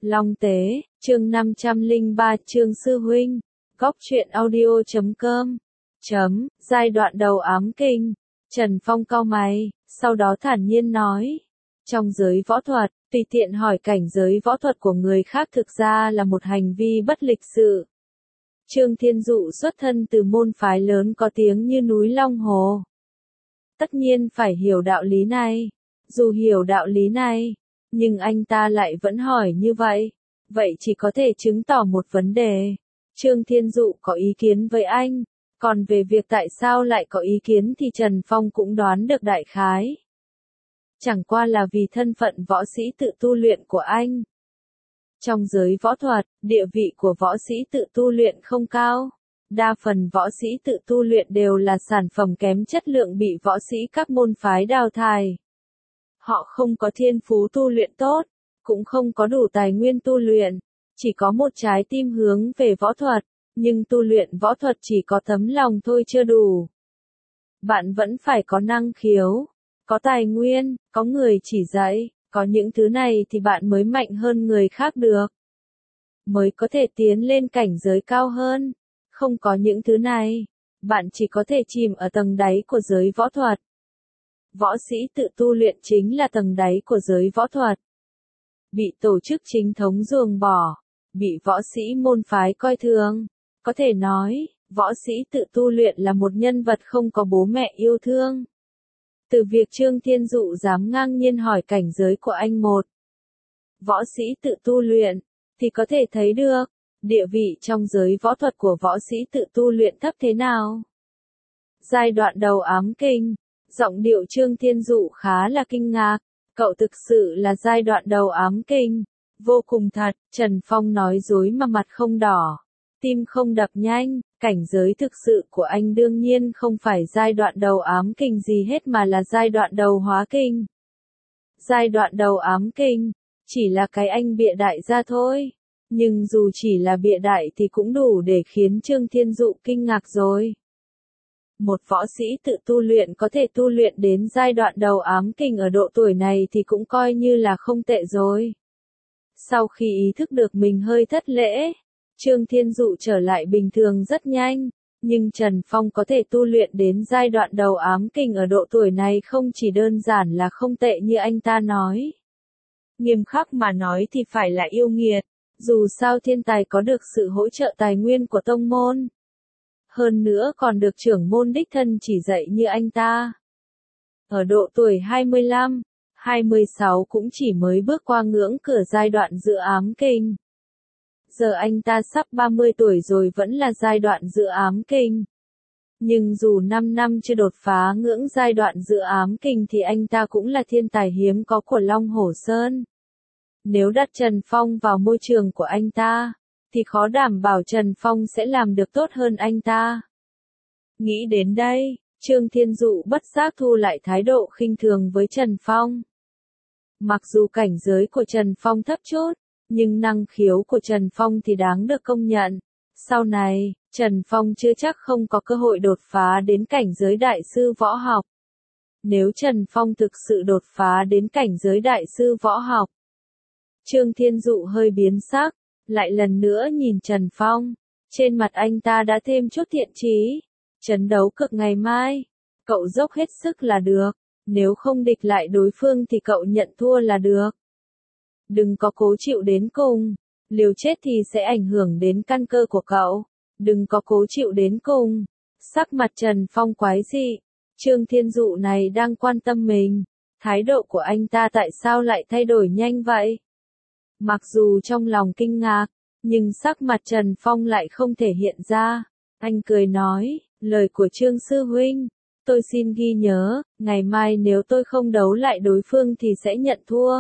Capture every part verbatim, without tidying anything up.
Long Tế, chương năm trăm lẻ ba Trương Sư Huynh, Góc truyện audio chấm com, chấm, giai đoạn đầu ám kinh, Trần Phong cau mày, sau đó thản nhiên nói. Trong giới võ thuật, tùy tiện hỏi cảnh giới võ thuật của người khác thực ra là một hành vi bất lịch sự. Trương Thiên Dụ xuất thân từ môn phái lớn có tiếng như núi Long Hồ. Tất nhiên phải hiểu đạo lý này. Dù hiểu đạo lý này, nhưng anh ta lại vẫn hỏi như vậy. Vậy chỉ có thể chứng tỏ một vấn đề. Trương Thiên Dụ có ý kiến với anh. Còn về việc tại sao lại có ý kiến thì Trần Phong cũng đoán được đại khái. Chẳng qua là vì thân phận võ sĩ tự tu luyện của anh. Trong giới võ thuật, địa vị của võ sĩ tự tu luyện không cao. Đa phần võ sĩ tự tu luyện đều là sản phẩm kém chất lượng bị võ sĩ các môn phái đào thải. Họ không có thiên phú tu luyện tốt, cũng không có đủ tài nguyên tu luyện, chỉ có một trái tim hướng về võ thuật, nhưng tu luyện võ thuật chỉ có tấm lòng thôi chưa đủ. Bạn vẫn phải có năng khiếu, có tài nguyên, có người chỉ dạy, có những thứ này thì bạn mới mạnh hơn người khác được. Mới có thể tiến lên cảnh giới cao hơn. Không có những thứ này, bạn chỉ có thể chìm ở tầng đáy của giới võ thuật. Võ sĩ tự tu luyện chính là tầng đáy của giới võ thuật. Bị tổ chức chính thống ruồng bỏ, bị võ sĩ môn phái coi thường. Có thể nói, võ sĩ tự tu luyện là một nhân vật không có bố mẹ yêu thương. Từ việc Trương Thiên Dụ dám ngang nhiên hỏi cảnh giới của anh một võ sĩ tự tu luyện, thì có thể thấy được, địa vị trong giới võ thuật của võ sĩ tự tu luyện thấp thế nào. Giai đoạn đầu ám kinh, giọng điệu Trương Thiên Dụ khá là kinh ngạc, cậu thực sự là giai đoạn đầu ám kinh, vô cùng thật, Trần Phong nói dối mà mặt không đỏ, tim không đập nhanh, cảnh giới thực sự của anh đương nhiên không phải giai đoạn đầu ám kinh gì hết mà là giai đoạn đầu hóa kinh. Giai đoạn đầu ám kinh, chỉ là cái anh bịa đại ra thôi. Nhưng dù chỉ là bịa đại thì cũng đủ để khiến Trương Thiên Dụ kinh ngạc rồi. Một võ sĩ tự tu luyện có thể tu luyện đến giai đoạn đầu ám kinh ở độ tuổi này thì cũng coi như là không tệ rồi. Sau khi ý thức được mình hơi thất lễ, Trương Thiên Dụ trở lại bình thường rất nhanh, nhưng Trần Phong có thể tu luyện đến giai đoạn đầu ám kinh ở độ tuổi này không chỉ đơn giản là không tệ như anh ta nói. Nghiêm khắc mà nói thì phải là yêu nghiệt. Dù sao thiên tài có được sự hỗ trợ tài nguyên của tông môn. Hơn nữa còn được trưởng môn đích thân chỉ dạy như anh ta. Ở độ tuổi hai mươi lăm, hai mươi sáu cũng chỉ mới bước qua ngưỡng cửa giai đoạn dự ám kinh. Giờ anh ta sắp ba mươi tuổi rồi vẫn là giai đoạn dự ám kinh. Nhưng dù năm năm chưa đột phá ngưỡng giai đoạn dự ám kinh thì anh ta cũng là thiên tài hiếm có của Long Hổ Sơn. Nếu đặt Trần Phong vào môi trường của anh ta, thì khó đảm bảo Trần Phong sẽ làm được tốt hơn anh ta. Nghĩ đến đây, Trương Thiên Dụ bất giác thu lại thái độ khinh thường với Trần Phong. Mặc dù cảnh giới của Trần Phong thấp chút, nhưng năng khiếu của Trần Phong thì đáng được công nhận. Sau này, Trần Phong chưa chắc không có cơ hội đột phá đến cảnh giới đại sư võ học. Nếu Trần Phong thực sự đột phá đến cảnh giới đại sư võ học, Trương Thiên Dụ hơi biến sắc, lại lần nữa nhìn Trần Phong. Trên mặt anh ta đã thêm chút thiện chí. Trận đấu cực ngày mai, cậu dốc hết sức là được. Nếu không địch lại đối phương thì cậu nhận thua là được. Đừng có cố chịu đến cùng. Liều chết thì sẽ ảnh hưởng đến căn cơ của cậu. Đừng có cố chịu đến cùng. Sắc mặt Trần Phong quái dị. Trương Thiên Dụ này đang quan tâm mình. Thái độ của anh ta tại sao lại thay đổi nhanh vậy? Mặc dù trong lòng kinh ngạc, nhưng sắc mặt Trần Phong lại không thể hiện ra. Anh cười nói, lời của Trương Sư Huynh, tôi xin ghi nhớ, ngày mai nếu tôi không đấu lại đối phương thì sẽ nhận thua.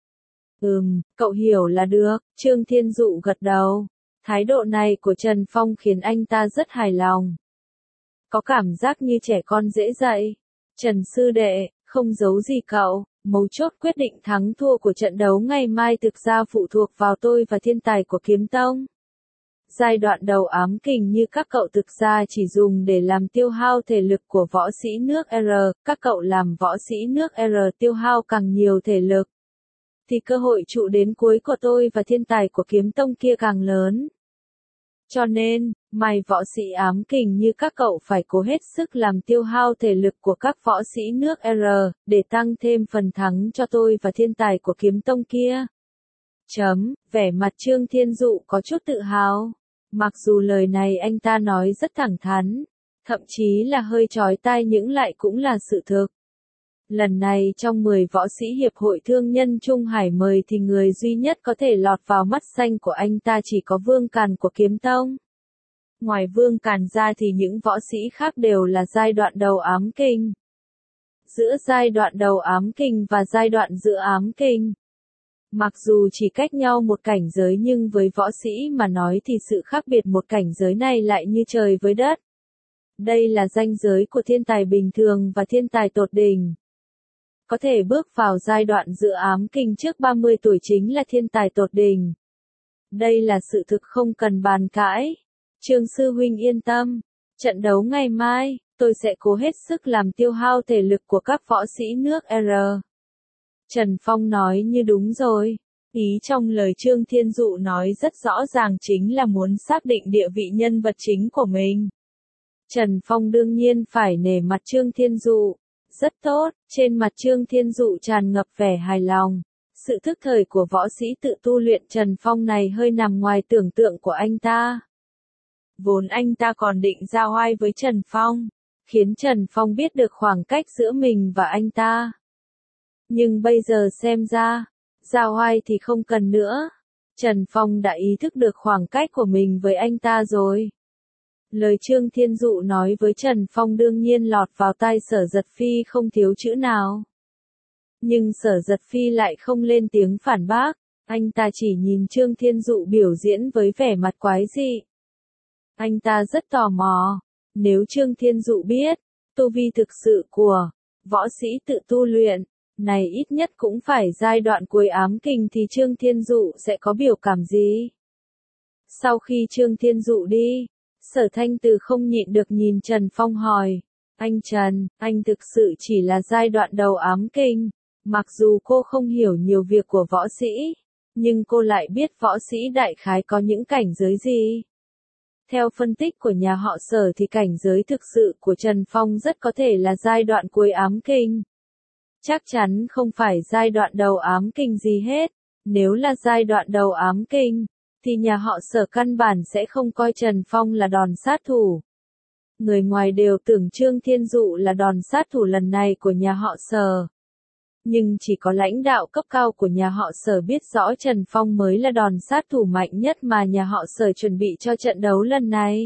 Ừm, cậu hiểu là được, Trương Thiên Dụ gật đầu. Thái độ này của Trần Phong khiến anh ta rất hài lòng. Có cảm giác như trẻ con dễ dạy. Trần Sư Đệ, không giấu gì cậu. Mấu chốt quyết định thắng thua của trận đấu ngày mai thực ra phụ thuộc vào tôi và thiên tài của Kiếm Tông. Giai đoạn đầu ám kình như các cậu thực ra chỉ dùng để làm tiêu hao thể lực của võ sĩ nước R, các cậu làm võ sĩ nước R tiêu hao càng nhiều thể lực. thì cơ hội trụ đến cuối của tôi và thiên tài của kiếm tông kia càng lớn. Cho nên, mày võ sĩ ám kình như các cậu phải cố hết sức làm tiêu hao thể lực của các võ sĩ nước R, để tăng thêm phần thắng cho tôi và thiên tài của kiếm tông kia. Chấm, vẻ mặt Trương Thiên Dụ có chút tự hào. Mặc dù lời này anh ta nói rất thẳng thắn, thậm chí là hơi chói tai nhưng lại cũng là sự thực. Lần này trong mười võ sĩ hiệp hội thương nhân Trung Hải mời thì người duy nhất có thể lọt vào mắt xanh của anh ta chỉ có Vương Càn của Kiếm Tông. Ngoài Vương Càn ra thì những võ sĩ khác đều là giai đoạn đầu ám kinh. Giữa giai đoạn đầu ám kinh và giai đoạn giữa ám kinh, mặc dù chỉ cách nhau một cảnh giới nhưng với võ sĩ mà nói thì sự khác biệt một cảnh giới này lại như trời với đất. Đây là ranh giới của thiên tài bình thường và thiên tài tột đỉnh. Có thể bước vào giai đoạn giữa ám kinh trước ba mươi tuổi chính là thiên tài tột đỉnh. Đây là sự thực không cần bàn cãi. Trương sư huynh yên tâm, trận đấu ngày mai, tôi sẽ cố hết sức làm tiêu hao thể lực của các võ sĩ nước R. Trần Phong nói như đúng rồi. Ý trong lời Trương Thiên Dụ nói rất rõ ràng chính là muốn xác định địa vị nhân vật chính của mình. Trần Phong đương nhiên phải nể mặt Trương Thiên Dụ. Rất tốt, trên mặt Trương Thiên Dụ tràn ngập vẻ hài lòng. Sự thức thời của võ sĩ tự tu luyện Trần Phong này hơi nằm ngoài tưởng tượng của anh ta. Vốn anh ta còn định ra oai với Trần Phong, khiến Trần Phong biết được khoảng cách giữa mình và anh ta. Nhưng bây giờ xem ra, ra oai thì không cần nữa. Trần Phong đã ý thức được khoảng cách của mình với anh ta rồi. Lời Trương Thiên Dụ nói với Trần Phong đương nhiên lọt vào tai Sở Giật Phi không thiếu chữ nào. Nhưng Sở Giật Phi lại không lên tiếng phản bác, anh ta chỉ nhìn Trương Thiên Dụ biểu diễn với vẻ mặt quái dị. Anh ta rất tò mò, nếu Trương Thiên Dụ biết, tu vi thực sự của võ sĩ tự tu luyện, này ít nhất cũng phải giai đoạn cuối ám kình thì Trương Thiên Dụ sẽ có biểu cảm gì? Sau khi Trương Thiên Dụ đi, Sở Thanh Từ không nhịn được nhìn Trần Phong hỏi, anh Trần, anh thực sự chỉ là giai đoạn đầu ám kinh, mặc dù cô không hiểu nhiều việc của võ sĩ, nhưng cô lại biết võ sĩ đại khái có những cảnh giới gì. Theo phân tích của nhà họ Sở thì cảnh giới thực sự của Trần Phong rất có thể là giai đoạn cuối ám kinh. Chắc chắn không phải giai đoạn đầu ám kinh gì hết, nếu là giai đoạn đầu ám kinh, thì nhà họ Sở căn bản sẽ không coi Trần Phong là đòn sát thủ. Người ngoài đều tưởng Trương Thiên Dụ là đòn sát thủ lần này của nhà họ Sở. Nhưng chỉ có lãnh đạo cấp cao của nhà họ Sở biết rõ Trần Phong mới là đòn sát thủ mạnh nhất mà nhà họ Sở chuẩn bị cho trận đấu lần này.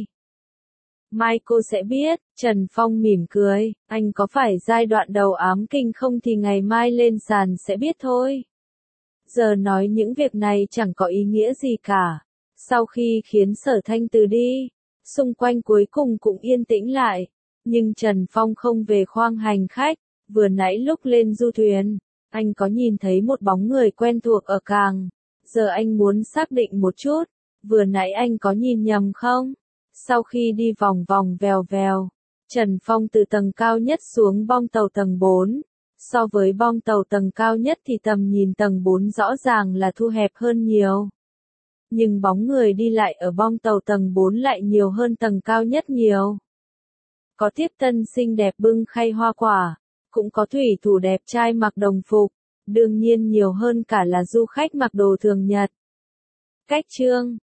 Mai cô sẽ biết, Trần Phong mỉm cười, anh có phải giai đoạn đầu ám kinh không thì ngày mai lên sàn sẽ biết thôi. Giờ nói những việc này chẳng có ý nghĩa gì cả. Sau khi khiến Sở Thanh Từ đi, xung quanh cuối cùng cũng yên tĩnh lại. Nhưng Trần Phong không về khoang hành khách, vừa nãy lúc lên du thuyền, anh có nhìn thấy một bóng người quen thuộc ở càng. Giờ anh muốn xác định một chút, vừa nãy anh có nhìn nhầm không? Sau khi đi vòng vòng vèo vèo, Trần Phong từ tầng cao nhất xuống bong tàu tầng bốn. So với bong tàu tầng cao nhất thì tầm nhìn tầng bốn rõ ràng là thu hẹp hơn nhiều. Nhưng bóng người đi lại ở bong tàu tầng bốn lại nhiều hơn tầng cao nhất nhiều. Có tiếp tân xinh đẹp bưng khay hoa quả, cũng có thủy thủ đẹp trai mặc đồng phục, đương nhiên nhiều hơn cả là du khách mặc đồ thường nhật. Cách chương